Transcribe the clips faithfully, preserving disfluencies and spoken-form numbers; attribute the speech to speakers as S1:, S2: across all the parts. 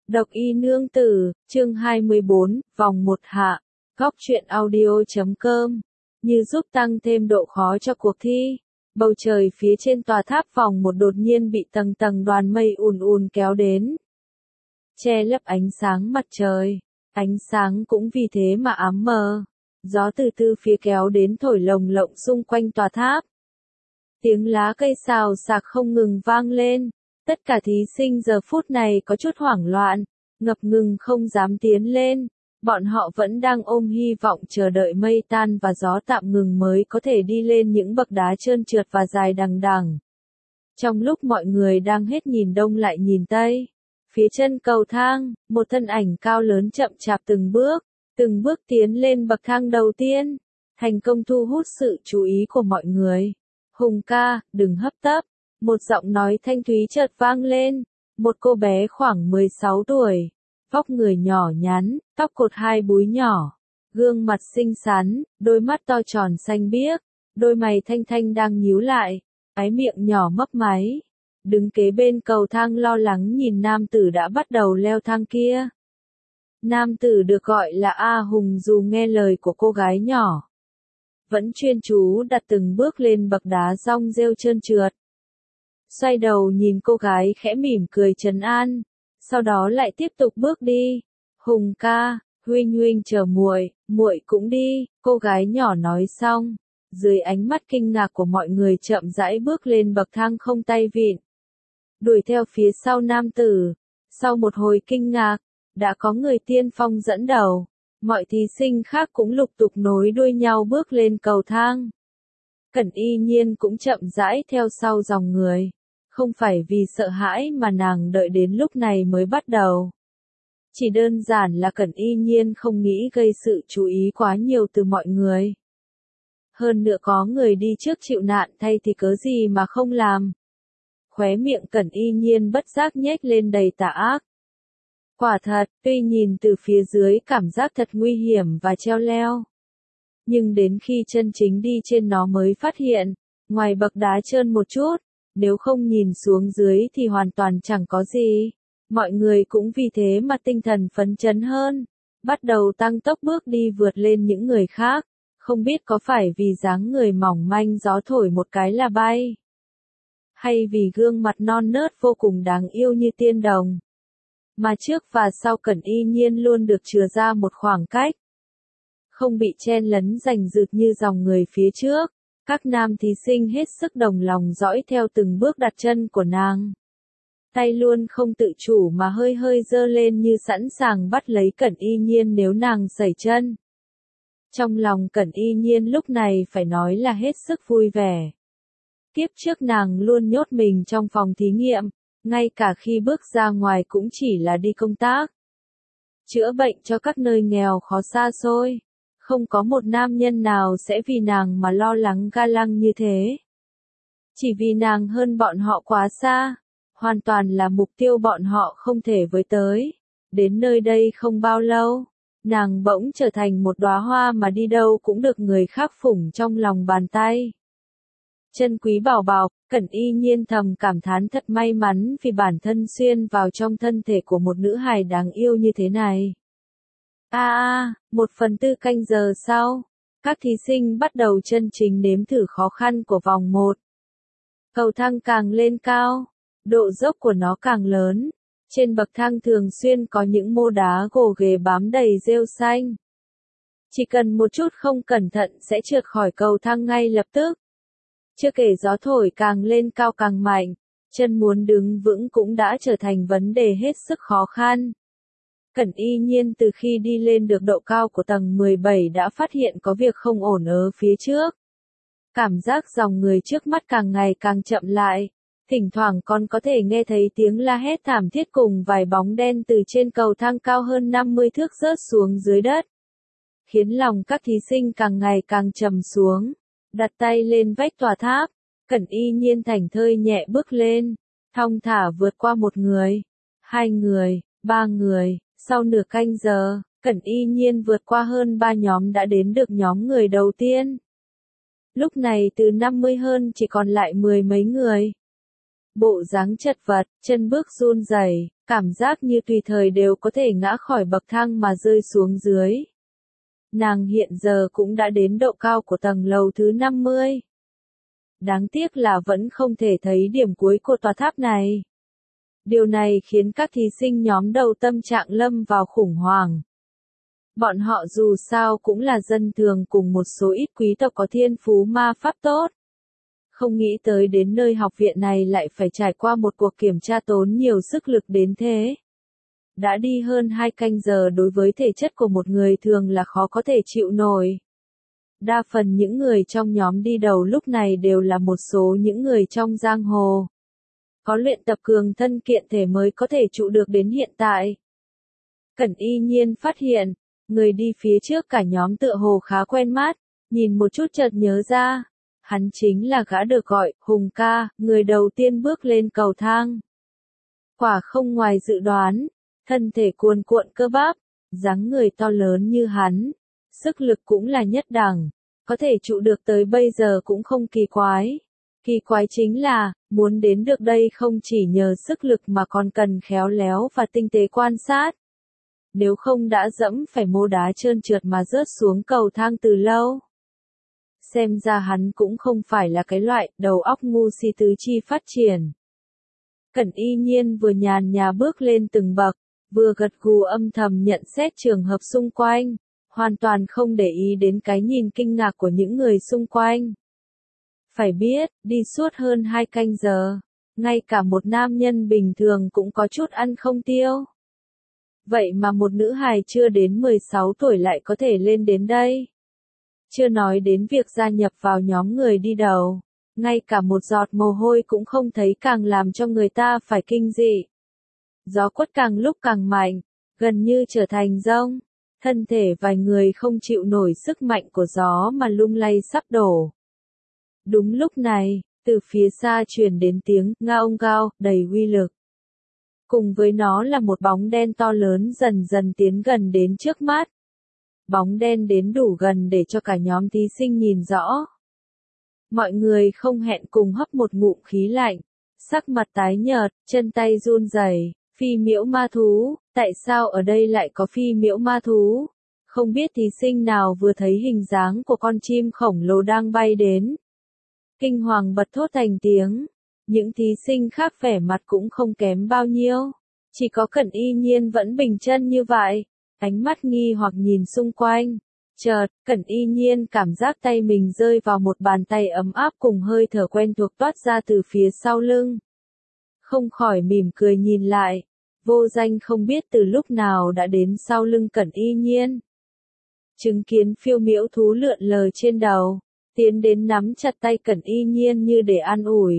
S1: Độc y nương tử, chương hai mươi bốn, vòng một hạ, góc truyện audio chấm com, như giúp tăng thêm độ khó cho cuộc thi. Bầu trời phía trên tòa tháp vòng một đột nhiên bị tầng tầng đoàn mây ùn ùn kéo đến, che lấp ánh sáng mặt trời, ánh sáng cũng vì thế mà ám mờ. Gió từ từ phía kéo đến thổi lồng lộng xung quanh tòa tháp. Tiếng lá cây xào xạc không ngừng vang lên. Tất cả thí sinh giờ phút này có chút hoảng loạn, ngập ngừng không dám tiến lên. Bọn họ vẫn đang ôm hy vọng chờ đợi mây tan và gió tạm ngừng mới có thể đi lên những bậc đá trơn trượt và dài đằng đằng. Trong lúc mọi người đang hết nhìn đông lại nhìn tây, phía chân cầu thang, một thân ảnh cao lớn chậm chạp từng bước, từng bước tiến lên bậc thang đầu tiên, thành công thu hút sự chú ý của mọi người. Hùng ca, đừng hấp tấp. Một giọng nói thanh thúy chợt vang lên, một cô bé khoảng mười sáu tuổi, vóc người nhỏ nhắn, tóc cột hai búi nhỏ, gương mặt xinh xắn, đôi mắt to tròn xanh biếc, đôi mày thanh thanh đang nhíu lại, cái miệng nhỏ mấp máy, đứng kế bên cầu thang lo lắng nhìn nam tử đã bắt đầu leo thang kia. Nam tử được gọi là A Hùng dù nghe lời của cô gái nhỏ, vẫn chuyên chú đặt từng bước lên bậc đá rong rêu trơn trượt. Xoay đầu nhìn cô gái khẽ mỉm cười trấn an, sau đó lại tiếp tục bước đi. Hùng ca, huynh huynh chờ muội, muội cũng đi, cô gái nhỏ nói xong, dưới ánh mắt kinh ngạc của mọi người chậm rãi bước lên bậc thang không tay vịn, đuổi theo phía sau nam tử. Sau một hồi kinh ngạc, đã có người tiên phong dẫn đầu, mọi thí sinh khác cũng lục tục nối đuôi nhau bước lên cầu thang. Cẩn Y Nhiên cũng chậm rãi theo sau dòng người. Không phải vì sợ hãi mà nàng đợi đến lúc này mới bắt đầu. Chỉ đơn giản là Cẩn Y Nhiên không nghĩ gây sự chú ý quá nhiều từ mọi người. Hơn nữa có người đi trước chịu nạn thay thì cớ gì mà không làm. Khóe miệng Cẩn Y Nhiên bất giác nhếch lên đầy tà ác. Quả thật, tuy nhìn từ phía dưới cảm giác thật nguy hiểm và treo leo. Nhưng đến khi chân chính đi trên nó mới phát hiện, ngoài bậc đá trơn một chút, nếu không nhìn xuống dưới thì hoàn toàn chẳng có gì. Mọi người cũng vì thế mà tinh thần phấn chấn hơn, bắt đầu tăng tốc bước đi vượt lên những người khác, không biết có phải vì dáng người mỏng manh gió thổi một cái là bay, hay vì gương mặt non nớt vô cùng đáng yêu như tiên đồng, mà trước và sau Cẩn Y Nhiên luôn được chừa ra một khoảng cách, không bị chen lấn giành giật như dòng người phía trước. Các nam thí sinh hết sức đồng lòng dõi theo từng bước đặt chân của nàng. Tay luôn không tự chủ mà hơi hơi giơ lên như sẵn sàng bắt lấy Cẩn Y Nhiên nếu nàng sẩy chân. Trong lòng Cẩn Y Nhiên lúc này phải nói là hết sức vui vẻ. Tiếp trước nàng luôn nhốt mình trong phòng thí nghiệm, ngay cả khi bước ra ngoài cũng chỉ là đi công tác, chữa bệnh cho các nơi nghèo khó xa xôi. Không có một nam nhân nào sẽ vì nàng mà lo lắng ga lăng như thế. Chỉ vì nàng hơn bọn họ quá xa, hoàn toàn là mục tiêu bọn họ không thể với tới. Đến nơi đây không bao lâu, nàng bỗng trở thành một đóa hoa mà đi đâu cũng được người khác phủng trong lòng bàn tay. Chân quý bảo bọc, Cẩn Y Nhiên thầm cảm thán thật may mắn vì bản thân xuyên vào trong thân thể của một nữ hài đáng yêu như thế này. A a, một phần tư canh giờ sau, các thí sinh bắt đầu chân chính nếm thử khó khăn của vòng một. Cầu thang càng lên cao, độ dốc của nó càng lớn, trên bậc thang thường xuyên có những mô đá gồ ghề bám đầy rêu xanh. Chỉ cần một chút không cẩn thận sẽ trượt khỏi cầu thang ngay lập tức. Chưa kể gió thổi càng lên cao càng mạnh, chân muốn đứng vững cũng đã trở thành vấn đề hết sức khó khăn. Cẩn Y Nhiên từ khi đi lên được độ cao của tầng mười bảy đã phát hiện có việc không ổn ở phía trước. Cảm giác dòng người trước mắt càng ngày càng chậm lại, thỉnh thoảng còn có thể nghe thấy tiếng la hét thảm thiết cùng vài bóng đen từ trên cầu thang cao hơn năm mươi thước rớt xuống dưới đất. Khiến lòng các thí sinh càng ngày càng trầm xuống, đặt tay lên vách tòa tháp, Cẩn Y Nhiên thảnh thơi nhẹ bước lên, thong thả vượt qua một người, hai người, ba người. Sau nửa canh giờ, Cẩn Y Nhiên vượt qua hơn ba nhóm đã đến được nhóm người đầu tiên. Lúc này từ năm mươi hơn chỉ còn lại mười mấy người. Bộ dáng chật vật, chân bước run rẩy, cảm giác như tùy thời đều có thể ngã khỏi bậc thang mà rơi xuống dưới. Nàng hiện giờ cũng đã đến độ cao của tầng lầu thứ năm mươi. Đáng tiếc là vẫn không thể thấy điểm cuối của tòa tháp này. Điều này khiến các thí sinh nhóm đầu tâm trạng lâm vào khủng hoảng. Bọn họ dù sao cũng là dân thường cùng một số ít quý tộc có thiên phú ma pháp tốt. Không nghĩ tới đến nơi học viện này lại phải trải qua một cuộc kiểm tra tốn nhiều sức lực đến thế. Đã đi hơn hai canh giờ đối với thể chất của một người thường là khó có thể chịu nổi. Đa phần những người trong nhóm đi đầu lúc này đều là một số những người trong giang hồ. Có luyện tập cường thân kiện thể mới có thể trụ được đến hiện tại. Cẩn Y Nhiên phát hiện, người đi phía trước cả nhóm tựa hồ khá quen mắt, nhìn một chút chợt nhớ ra. Hắn chính là gã được gọi, Hùng ca, người đầu tiên bước lên cầu thang. Quả không ngoài dự đoán, thân thể cuồn cuộn cơ bắp, dáng người to lớn như hắn, sức lực cũng là nhất đẳng, có thể trụ được tới bây giờ cũng không kỳ quái. Kỳ quái chính là, muốn đến được đây không chỉ nhờ sức lực mà còn cần khéo léo và tinh tế quan sát. Nếu không đã dẫm phải mô đá trơn trượt mà rớt xuống cầu thang từ lâu. Xem ra hắn cũng không phải là cái loại đầu óc ngu si tứ chi phát triển. Cẩn Y Nhiên vừa nhàn nhã bước lên từng bậc, vừa gật gù âm thầm nhận xét trường hợp xung quanh, hoàn toàn không để ý đến cái nhìn kinh ngạc của những người xung quanh. Phải biết, đi suốt hơn hai canh giờ, ngay cả một nam nhân bình thường cũng có chút ăn không tiêu. Vậy mà một nữ hài chưa đến mười sáu tuổi lại có thể lên đến đây. Chưa nói đến việc gia nhập vào nhóm người đi đầu, ngay cả một giọt mồ hôi cũng không thấy càng làm cho người ta phải kinh dị. Gió quất càng lúc càng mạnh, gần như trở thành giông, thân thể vài người không chịu nổi sức mạnh của gió mà lung lay sắp đổ. Đúng lúc này, từ phía xa truyền đến tiếng ngao ngao đầy uy lực. Cùng với nó là một bóng đen to lớn dần dần tiến gần đến trước mắt. Bóng đen đến đủ gần để cho cả nhóm thí sinh nhìn rõ. Mọi người không hẹn cùng hấp một ngụm khí lạnh, sắc mặt tái nhợt, chân tay run rẩy. Phi miễu ma thú, tại sao ở đây lại có phi miễu ma thú? Không biết thí sinh nào vừa thấy hình dáng của con chim khổng lồ đang bay đến. Kinh hoàng bật thốt thành tiếng. Những thí sinh khác vẻ mặt cũng không kém bao nhiêu. Chỉ có Cẩn Y Nhiên vẫn bình chân như vậy. Ánh mắt nghi hoặc nhìn xung quanh. Chợt, Cẩn Y Nhiên cảm giác tay mình rơi vào một bàn tay ấm áp cùng hơi thở quen thuộc toát ra từ phía sau lưng. Không khỏi mỉm cười nhìn lại. Vô Danh không biết từ lúc nào đã đến sau lưng Cẩn Y Nhiên. Chứng kiến phiêu miễu thú lượn lờ trên đầu, tiến đến nắm chặt tay Cẩn Y Nhiên như để an ủi.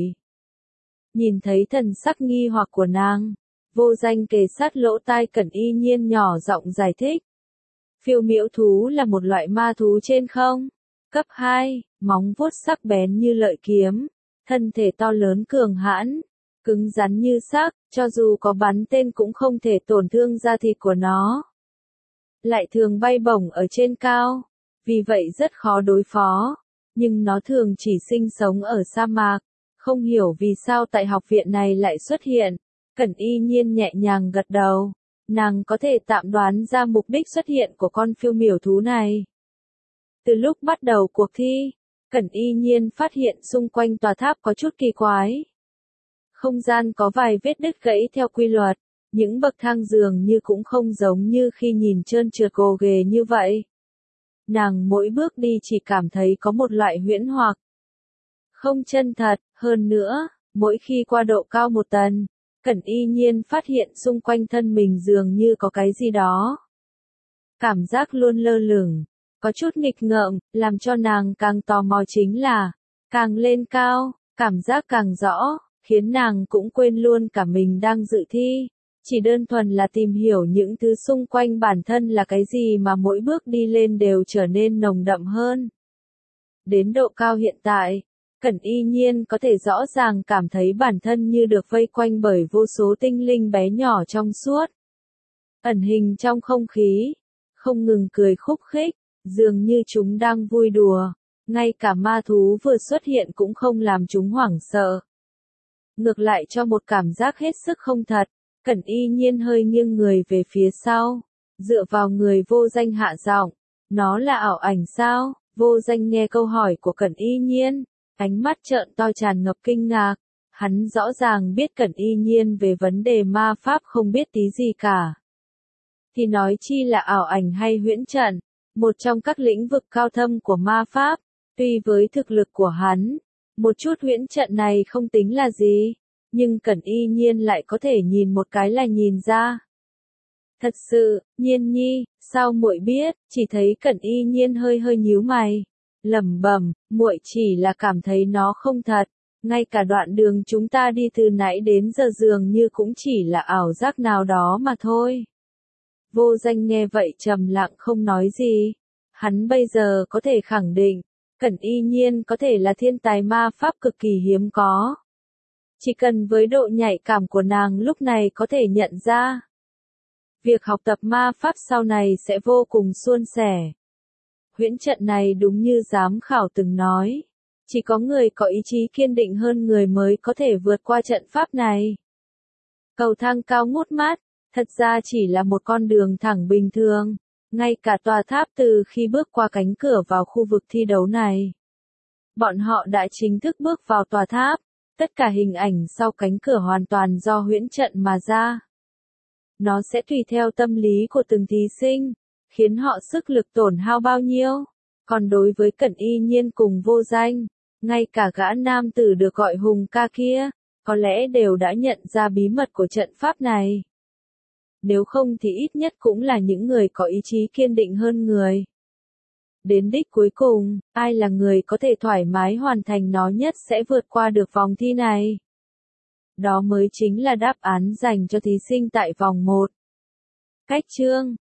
S1: Nhìn thấy thần sắc nghi hoặc của nàng, Vô Danh kề sát lỗ tai Cẩn Y Nhiên nhỏ giọng giải thích. Phiêu miễu thú là một loại ma thú trên không. Cấp hai, móng vuốt sắc bén như lợi kiếm, thân thể to lớn cường hãn, cứng rắn như sắt, cho dù có bắn tên cũng không thể tổn thương da thịt của nó. Lại thường bay bổng ở trên cao, vì vậy rất khó đối phó, nhưng nó thường chỉ sinh sống ở sa mạc, không hiểu vì sao tại học viện này lại xuất hiện. Cẩn Y Nhiên nhẹ nhàng gật đầu, nàng có thể tạm đoán ra mục đích xuất hiện của con phiêu miểu thú này. Từ lúc bắt đầu cuộc thi, Cẩn Y Nhiên phát hiện xung quanh tòa tháp có chút kỳ quái. Không gian có vài vết đứt gãy theo quy luật, những bậc thang dường như cũng không giống như khi nhìn trơn trượt gồ ghề như vậy. Nàng mỗi bước đi chỉ cảm thấy có một loại huyễn hoặc. Không chân thật, hơn nữa, mỗi khi qua độ cao một tầng, Cẩn Y Nhiên phát hiện xung quanh thân mình dường như có cái gì đó. Cảm giác luôn lơ lửng, có chút nghịch ngợm, làm cho nàng càng tò mò chính là, càng lên cao, cảm giác càng rõ, khiến nàng cũng quên luôn cả mình đang dự thi. Chỉ đơn thuần là tìm hiểu những thứ xung quanh bản thân là cái gì mà mỗi bước đi lên đều trở nên nồng đậm hơn. Đến độ cao hiện tại, Cẩn Y Nhiên có thể rõ ràng cảm thấy bản thân như được vây quanh bởi vô số tinh linh bé nhỏ trong suốt. Ẩn hình trong không khí, không ngừng cười khúc khích, dường như chúng đang vui đùa, ngay cả ma thú vừa xuất hiện cũng không làm chúng hoảng sợ. Ngược lại cho một cảm giác hết sức không thật, Cẩn Y Nhiên hơi nghiêng người về phía sau, dựa vào người Vô Danh hạ giọng, nó là ảo ảnh sao? Vô Danh nghe câu hỏi của Cẩn Y Nhiên, ánh mắt trợn to tràn ngập kinh ngạc, hắn rõ ràng biết Cẩn Y Nhiên về vấn đề ma pháp không biết tí gì cả. Thì nói chi là ảo ảnh hay huyễn trận, một trong các lĩnh vực cao thâm của ma pháp, tuy với thực lực của hắn, một chút huyễn trận này không tính là gì, nhưng Cẩn Y Nhiên lại có thể nhìn một cái là nhìn ra. Thật sự, Nhiên nhi, sao muội biết? Chỉ thấy Cẩn Y Nhiên hơi hơi nhíu mày, lẩm bẩm, muội chỉ là cảm thấy nó không thật, ngay cả đoạn đường chúng ta đi từ nãy đến giờ dường như cũng chỉ là ảo giác nào đó mà thôi. Vô Danh nghe vậy trầm lặng không nói gì, hắn bây giờ có thể khẳng định, Cẩn Y Nhiên có thể là thiên tài ma pháp cực kỳ hiếm có. Chỉ cần với độ nhạy cảm của nàng lúc này có thể nhận ra. Việc học tập ma pháp sau này sẽ vô cùng suôn sẻ. Huyễn trận này đúng như giám khảo từng nói. Chỉ có người có ý chí kiên định hơn người mới có thể vượt qua trận pháp này. Cầu thang cao ngút mát, thật ra chỉ là một con đường thẳng bình thường. Ngay cả tòa tháp từ khi bước qua cánh cửa vào khu vực thi đấu này. Bọn họ đã chính thức bước vào tòa tháp. Tất cả hình ảnh sau cánh cửa hoàn toàn do huyễn trận mà ra. Nó sẽ tùy theo tâm lý của từng thí sinh, khiến họ sức lực tổn hao bao nhiêu. Còn đối với Cẩn Y Nhiên cùng Vô Danh, ngay cả gã nam tử được gọi Hùng ca kia, có lẽ đều đã nhận ra bí mật của trận pháp này. Nếu không thì ít nhất cũng là những người có ý chí kiên định hơn người. Đến đích cuối cùng, ai là người có thể thoải mái hoàn thành nó nhất sẽ vượt qua được vòng thi này. Đó mới chính là đáp án dành cho thí sinh tại vòng một. Cách chương